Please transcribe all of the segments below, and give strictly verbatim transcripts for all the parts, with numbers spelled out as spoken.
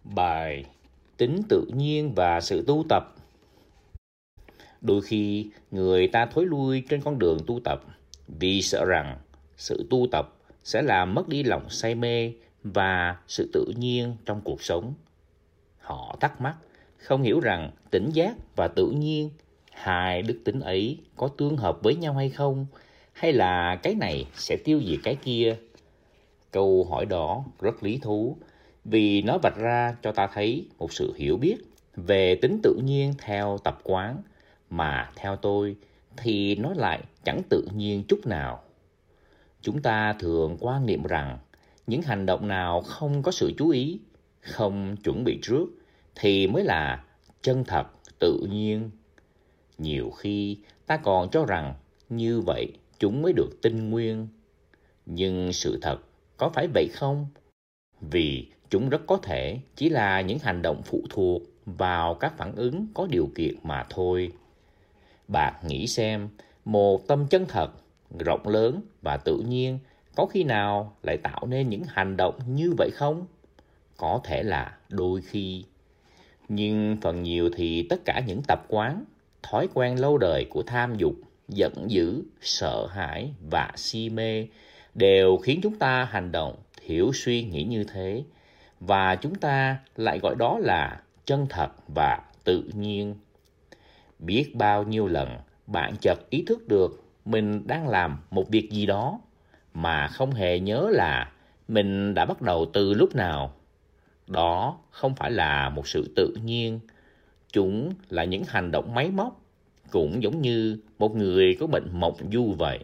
Bài Tính tự nhiên và sự tu tập. Đôi khi người ta thối lui trên con đường tu tập vì sợ rằng sự tu tập sẽ làm mất đi lòng say mê và sự tự nhiên trong cuộc sống. Họ thắc mắc, không hiểu rằng tỉnh giác và tự nhiên, hai đức tính ấy có tương hợp với nhau hay không, hay là cái này sẽ tiêu diệt cái kia. Câu hỏi đó rất lý thú, vì nó vạch ra cho ta thấy một sự hiểu biết về tính tự nhiên theo tập quán, mà theo tôi thì nó lại chẳng tự nhiên chút nào. Chúng ta thường quan niệm rằng những hành động nào không có sự chú ý, không chuẩn bị trước thì mới là chân thật, tự nhiên. Nhiều khi ta còn cho rằng như vậy chúng mới được tinh nguyên. Nhưng sự thật có phải vậy không? Vì chúng rất có thể chỉ là những hành động phụ thuộc vào các phản ứng có điều kiện mà thôi. Bạn nghĩ xem, một tâm chân thật, rộng lớn và tự nhiên có khi nào lại tạo nên những hành động như vậy không? Có thể là đôi khi. Nhưng phần nhiều thì tất cả những tập quán, thói quen lâu đời của tham dục, giận dữ, sợ hãi và si mê đều khiến chúng ta hành động thiểu suy nghĩ như thế, và chúng ta lại gọi đó là chân thật và tự nhiên. Biết bao nhiêu lần bạn chợt ý thức được mình đang làm một việc gì đó mà không hề nhớ là mình đã bắt đầu từ lúc nào. Đó không phải là một sự tự nhiên, chúng là những hành động máy móc, cũng giống như một người có bệnh mộng du vậy.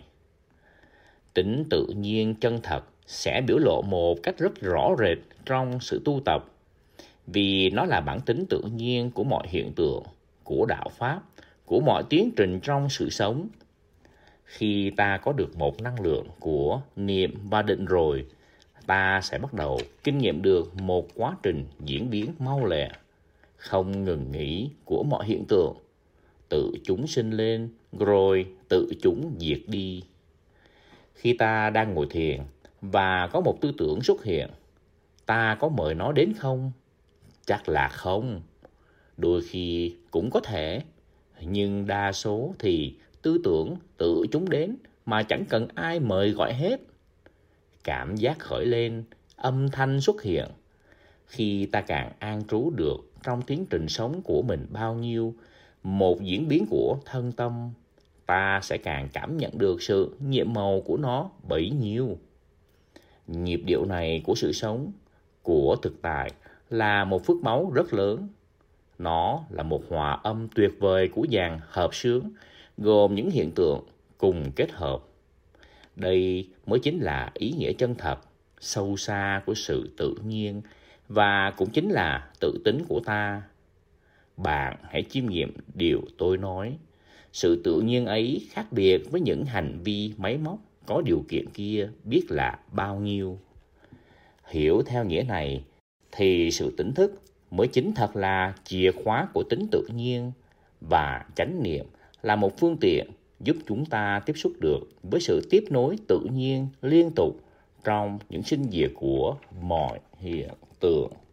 Tính tự nhiên chân thật sẽ biểu lộ một cách rất rõ rệt trong sự tu tập, vì nó là bản tính tự nhiên của mọi hiện tượng, của đạo pháp, của mọi tiến trình trong sự sống. Khi ta có được một năng lượng của niệm và định rồi, ta sẽ bắt đầu kinh nghiệm được một quá trình diễn biến mau lẹ, không ngừng nghỉ của mọi hiện tượng, tự chúng sinh lên rồi tự chúng diệt đi. Khi ta đang ngồi thiền và có một tư tưởng xuất hiện, ta có mời nó đến không? Chắc là không. Đôi khi cũng có thể, nhưng đa số thì tư tưởng tự chúng đến mà chẳng cần ai mời gọi hết. Cảm giác khởi lên, âm thanh xuất hiện. Khi ta càng an trú được trong tiến trình sống của mình bao nhiêu, một diễn biến của thân tâm, ta sẽ càng cảm nhận được sự nhiệm màu của nó bấy nhiêu. Nhịp điệu này của sự sống, của thực tại là một phước báu rất lớn. Nó là một hòa âm tuyệt vời của dàn hợp xướng, gồm những hiện tượng cùng kết hợp. Đây mới chính là ý nghĩa chân thật, sâu xa của sự tự nhiên, và cũng chính là tự tính của ta. Bạn hãy chiêm nghiệm điều tôi nói. Sự tự nhiên ấy khác biệt với những hành vi máy móc có điều kiện kia biết là bao nhiêu. Hiểu theo nghĩa này thì sự tỉnh thức mới chính thật là chìa khóa của tính tự nhiên, và chánh niệm là một phương tiện giúp chúng ta tiếp xúc được với sự tiếp nối tự nhiên liên tục trong những sinh diệt của mọi hiện tượng.